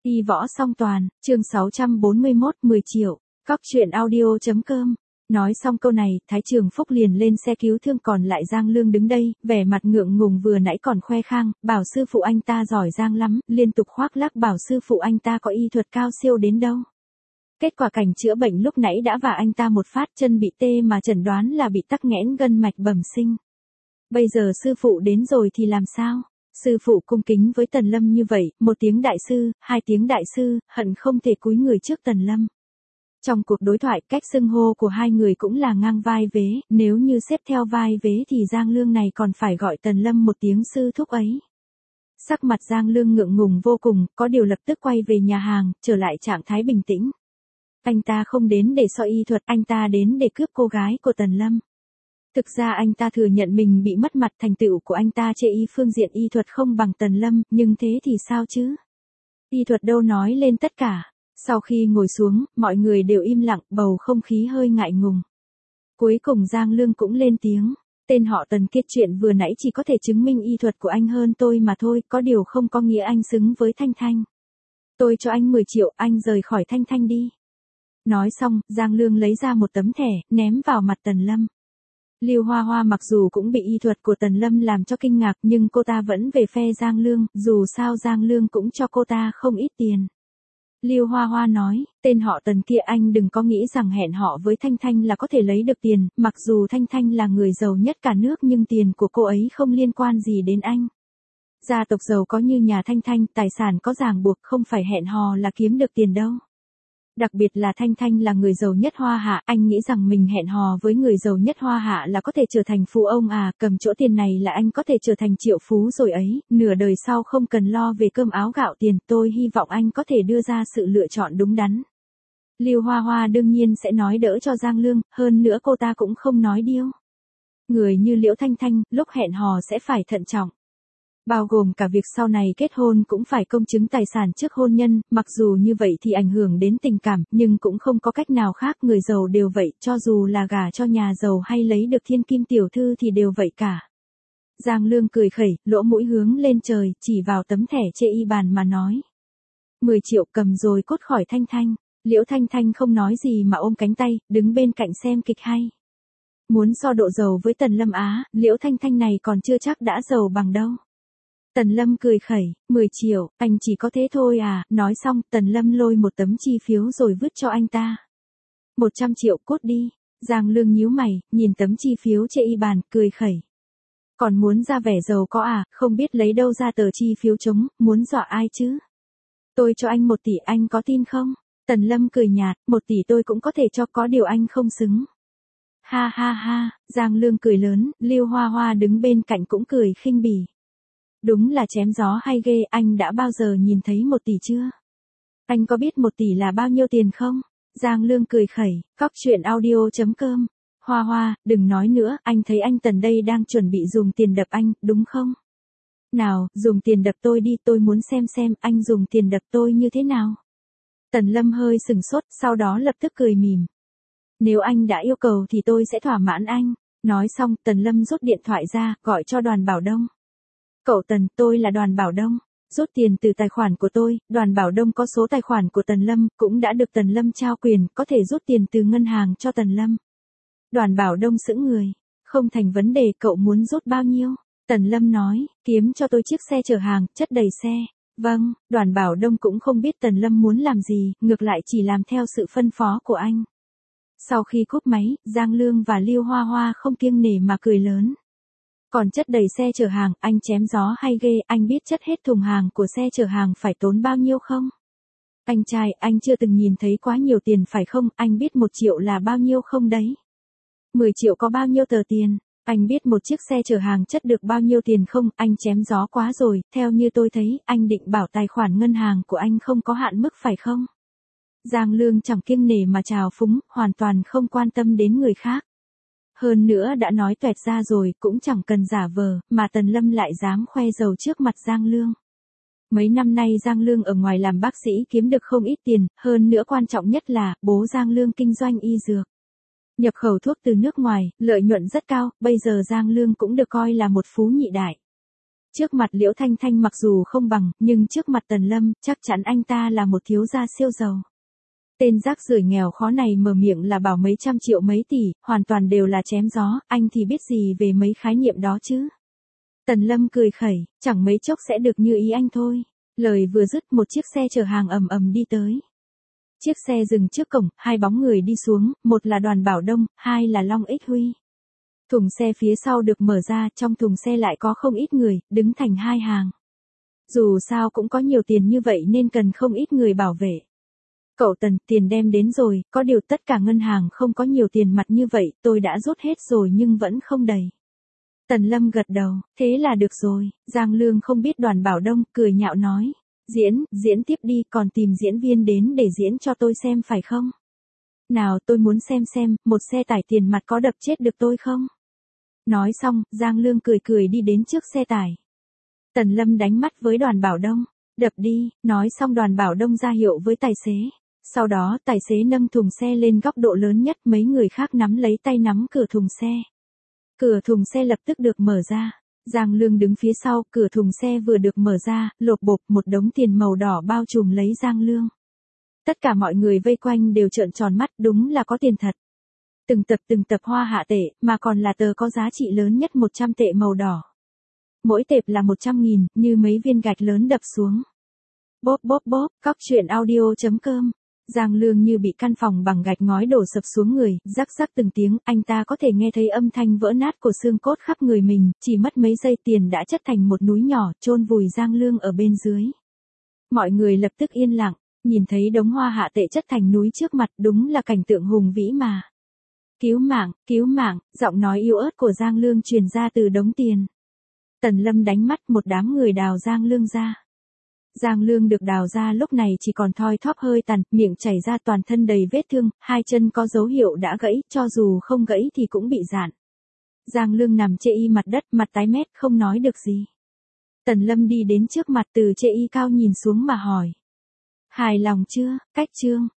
Y võ song toàn, chương 641, 10 triệu, Cóc truyện audio.com. Nói xong câu này, Thái Trường Phúc liền lên xe cứu thương, còn lại Giang Lương đứng đây, vẻ mặt ngượng ngùng, vừa nãy còn khoe khang, bảo sư phụ anh ta giỏi giang lắm, liên tục khoác lác bảo sư phụ anh ta có y thuật cao siêu đến đâu. Kết quả cảnh chữa bệnh lúc nãy đã vả anh ta một phát, chân bị tê mà chẩn đoán là bị tắc nghẽn gân mạch bẩm sinh. Bây giờ sư phụ đến rồi thì làm sao? Sư phụ cung kính với Tần Lâm như vậy, một tiếng đại sư, hai tiếng đại sư, hận không thể cúi người trước Tần Lâm. Trong cuộc đối thoại, cách xưng hô của hai người cũng là ngang vai vế, nếu như xếp theo vai vế thì Giang Lương này còn phải gọi Tần Lâm một tiếng sư thúc ấy. Sắc mặt Giang Lương ngượng ngùng vô cùng, có điều lập tức quay về nhà hàng, trở lại trạng thái bình tĩnh. Anh ta không đến để so y thuật, anh ta đến để cướp cô gái của Tần Lâm. Thực ra anh ta thừa nhận mình bị mất mặt, thành tựu của anh ta trên phương diện y thuật không bằng Tần Lâm, nhưng thế thì sao chứ? Y thuật đâu nói lên tất cả. Sau khi ngồi xuống, mọi người đều im lặng, bầu không khí hơi ngại ngùng. Cuối cùng Giang Lương cũng lên tiếng, tên họ Tần kia, chuyện vừa nãy chỉ có thể chứng minh y thuật của anh hơn tôi mà thôi, có điều không có nghĩa anh xứng với Thanh Thanh. Tôi cho anh 10 triệu, anh rời khỏi Thanh Thanh đi. Nói xong, Giang Lương lấy ra một tấm thẻ, ném vào mặt Tần Lâm. Lưu Hoa Hoa mặc dù cũng bị y thuật của Tần Lâm làm cho kinh ngạc, nhưng cô ta vẫn về phe Giang Lương, dù sao Giang Lương cũng cho cô ta không ít tiền. Lưu Hoa Hoa nói, tên họ Tần kia, anh đừng có nghĩ rằng hẹn họ với Thanh Thanh là có thể lấy được tiền, mặc dù Thanh Thanh là người giàu nhất cả nước nhưng tiền của cô ấy không liên quan gì đến anh. Gia tộc giàu có như nhà Thanh Thanh, tài sản có ràng buộc, không phải hẹn hò là kiếm được tiền đâu. Đặc biệt là Thanh Thanh là người giàu nhất Hoa Hạ, anh nghĩ rằng mình hẹn hò với người giàu nhất Hoa Hạ là có thể trở thành phú ông à, cầm chỗ tiền này là anh có thể trở thành triệu phú rồi ấy, nửa đời sau không cần lo về cơm áo gạo tiền, tôi hy vọng anh có thể đưa ra sự lựa chọn đúng đắn. Lưu Hoa Hoa đương nhiên sẽ nói đỡ cho Giang Lương, hơn nữa cô ta cũng không nói điêu. Người như Liễu Thanh Thanh, lúc hẹn hò sẽ phải thận trọng. Bao gồm cả việc sau này kết hôn cũng phải công chứng tài sản trước hôn nhân, mặc dù như vậy thì ảnh hưởng đến tình cảm, nhưng cũng không có cách nào khác, người giàu đều vậy, cho dù là gả cho nhà giàu hay lấy được thiên kim tiểu thư thì đều vậy cả. Giang Lương cười khẩy, lỗ mũi hướng lên trời, chỉ vào tấm thẻ trên y bàn mà nói. 10 triệu cầm rồi cút khỏi Thanh Thanh. Liễu Thanh Thanh không nói gì mà ôm cánh tay, đứng bên cạnh xem kịch hay. Muốn so độ giàu với Tần Lâm á, Liễu Thanh Thanh này còn chưa chắc đã giàu bằng đâu. Tần Lâm cười khẩy, 10 triệu, anh chỉ có thế thôi à, nói xong, Tần Lâm lôi một tấm chi phiếu rồi vứt cho anh ta. 100 triệu, cút đi. Giang Lương nhíu mày, nhìn tấm chi phiếu trên y bàn, cười khẩy. Còn muốn ra vẻ giàu có à, không biết lấy đâu ra tờ chi phiếu trống, muốn dọa ai chứ? Tôi cho anh 1 tỷ, anh có tin không? Tần Lâm cười nhạt, 1 tỷ tôi cũng có thể cho, có điều anh không xứng. Ha ha ha, Giang Lương cười lớn, Lưu Hoa Hoa đứng bên cạnh cũng cười khinh bỉ. Đúng là chém gió hay ghê, anh đã bao giờ nhìn thấy 1 tỷ chưa? Anh có biết 1 tỷ là bao nhiêu tiền không? Giang Lương cười khẩy, Cóc truyện audio.com. Hoa Hoa, đừng nói nữa, anh thấy anh Tần đây đang chuẩn bị dùng tiền đập anh, đúng không? Nào, dùng tiền đập tôi đi, tôi muốn xem anh dùng tiền đập tôi như thế nào? Tần Lâm hơi sừng sốt, sau đó lập tức cười mỉm. Nếu anh đã yêu cầu thì tôi sẽ thỏa mãn anh. Nói xong, Tần Lâm rút điện thoại ra, gọi cho Đoàn Bảo Đông. Cậu Tần, tôi là Đoàn Bảo Đông. Rút tiền từ tài khoản của tôi, Đoàn Bảo Đông có số tài khoản của Tần Lâm, cũng đã được Tần Lâm trao quyền, có thể rút tiền từ ngân hàng cho Tần Lâm. Đoàn Bảo Đông sững người. Không thành vấn đề, cậu muốn rút bao nhiêu? Tần Lâm nói, kiếm cho tôi chiếc xe chở hàng, chất đầy xe. Vâng, Đoàn Bảo Đông cũng không biết Tần Lâm muốn làm gì, ngược lại chỉ làm theo sự phân phó của anh. Sau khi cúp máy, Giang Lương và Lưu Hoa Hoa không kiêng nể mà cười lớn. Còn chất đầy xe chở hàng, anh chém gió hay ghê, anh biết chất hết thùng hàng của xe chở hàng phải tốn bao nhiêu không? Anh trai, anh chưa từng nhìn thấy quá nhiều tiền phải không, anh biết 1 triệu là bao nhiêu không đấy? 10 triệu có bao nhiêu tờ tiền? Anh biết một chiếc xe chở hàng chất được bao nhiêu tiền không, anh chém gió quá rồi, theo như tôi thấy, anh định bảo tài khoản ngân hàng của anh không có hạn mức phải không? Giang Lương chẳng kiêng nể mà trào phúng, hoàn toàn không quan tâm đến người khác. Hơn nữa đã nói toẹt ra rồi, cũng chẳng cần giả vờ, mà Tần Lâm lại dám khoe giàu trước mặt Giang Lương. Mấy năm nay Giang Lương ở ngoài làm bác sĩ kiếm được không ít tiền, hơn nữa quan trọng nhất là, bố Giang Lương kinh doanh y dược. Nhập khẩu thuốc từ nước ngoài, lợi nhuận rất cao, bây giờ Giang Lương cũng được coi là một phú nhị đại. Trước mặt Liễu Thanh Thanh mặc dù không bằng, nhưng trước mặt Tần Lâm, chắc chắn anh ta là một thiếu gia siêu giàu. Tên rác rưởi nghèo khó này mở miệng là bảo mấy trăm triệu mấy tỷ, hoàn toàn đều là chém gió, anh thì biết gì về mấy khái niệm đó chứ. Tần Lâm cười khẩy, chẳng mấy chốc sẽ được như ý anh thôi. Lời vừa dứt một chiếc xe chở hàng ầm ầm đi tới. Chiếc xe dừng trước cổng, hai bóng người đi xuống, một là Đoàn Bảo Đông, hai là Long Ích Huy. Thùng xe phía sau được mở ra, trong thùng xe lại có không ít người, đứng thành hai hàng. Dù sao cũng có nhiều tiền như vậy nên cần không ít người bảo vệ. Cậu Tần, tiền đem đến rồi, có điều tất cả ngân hàng không có nhiều tiền mặt như vậy, tôi đã rút hết rồi nhưng vẫn không đầy. Tần Lâm gật đầu, thế là được rồi. Giang Lương không biết Đoàn Bảo Đông, cười nhạo nói. Diễn tiếp đi, còn tìm diễn viên đến để diễn cho tôi xem phải không? Nào tôi muốn xem, một xe tải tiền mặt có đập chết được tôi không? Nói xong, Giang Lương cười cười đi đến trước xe tải. Tần Lâm đánh mắt với Đoàn Bảo Đông, đập đi, nói xong Đoàn Bảo Đông ra hiệu với tài xế. Sau đó tài xế nâng thùng xe lên góc độ lớn nhất, mấy người khác nắm lấy tay nắm cửa thùng xe. Cửa thùng xe lập tức được mở ra. Giang Lương đứng phía sau, cửa thùng xe vừa được mở ra, lột bột một đống tiền màu đỏ bao trùm lấy Giang Lương. Tất cả mọi người vây quanh đều trợn tròn mắt, đúng là có tiền thật. Từng tập hoa hạ tệ, mà còn là tờ có giá trị lớn nhất 100 tệ màu đỏ. Mỗi tệp là 100.000, như mấy viên gạch lớn đập xuống. Bốp, cóc truyện audio.com. Giang Lương như bị căn phòng bằng gạch ngói đổ sập xuống người, rắc từng tiếng, anh ta có thể nghe thấy âm thanh vỡ nát của xương cốt khắp người mình, chỉ mất mấy giây tiền đã chất thành một núi nhỏ, chôn vùi Giang Lương ở bên dưới. Mọi người lập tức yên lặng, nhìn thấy đống hoa hạ tệ chất thành núi trước mặt, đúng là cảnh tượng hùng vĩ mà. Cứu mạng, giọng nói yếu ớt của Giang Lương truyền ra từ đống tiền. Tần Lâm đánh mắt, một đám người đào Giang Lương ra. Giang Lương được đào ra lúc này chỉ còn thoi thóp hơi tàn, miệng chảy ra, toàn thân đầy vết thương, hai chân có dấu hiệu đã gãy, cho dù không gãy thì cũng bị rạn. Giang Lương nằm chê y mặt đất, mặt tái mét, không nói được gì. Tần Lâm đi đến trước mặt, từ chê y cao nhìn xuống mà hỏi. Hài lòng chưa, cách chương.